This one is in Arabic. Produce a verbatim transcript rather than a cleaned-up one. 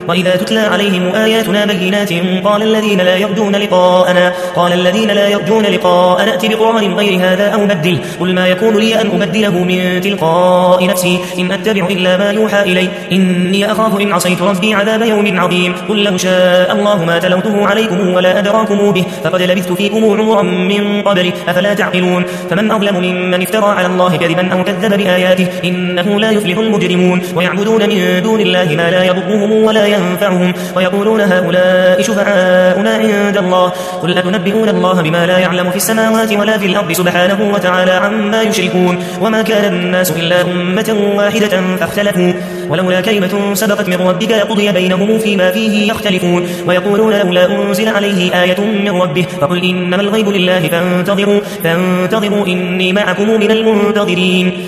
وإذا تتلى عليهم آياتنا بينات قال الذين لا يرجون لقاءنا قال الذين لا يرجون لقاءنا ائت بقرآن غير هذا أو بدل قل ما يكون لي أن أبدله من تلقاء نفسي إن أتبع إلا ما يوحى إلي إني أخاف إن عصيت ربي عذاب يوم عظيم قل لو شاء الله ما تلوته عليكم ولا أدراكم به فقد لبثت فيكم عمرا من قبله أفلا تعقلون فمن أظلم ممن افترى على الله كذبا أو كذب بآياته إنه لا يفلح المجرمون ويعبدون من دون الله ما لا يضرهم ولا ينفعهم ويقولون هؤلاء شفعاؤنا عند الله قل أتنبئون الله بما لا يعلم في السماوات ولا في الأرض سبحانه وتعالى عما يشركون وما كان الناس إلا أمة واحدة فاختلفوا ولولا كلمة سبقت من ربك لقضي بينهم فيما فيه يختلفون ويقولون لولا أنزل عليه آية من ربه فقل إنما الغيب لله فانتظروا فانتظروا إني معكم من المنتظرين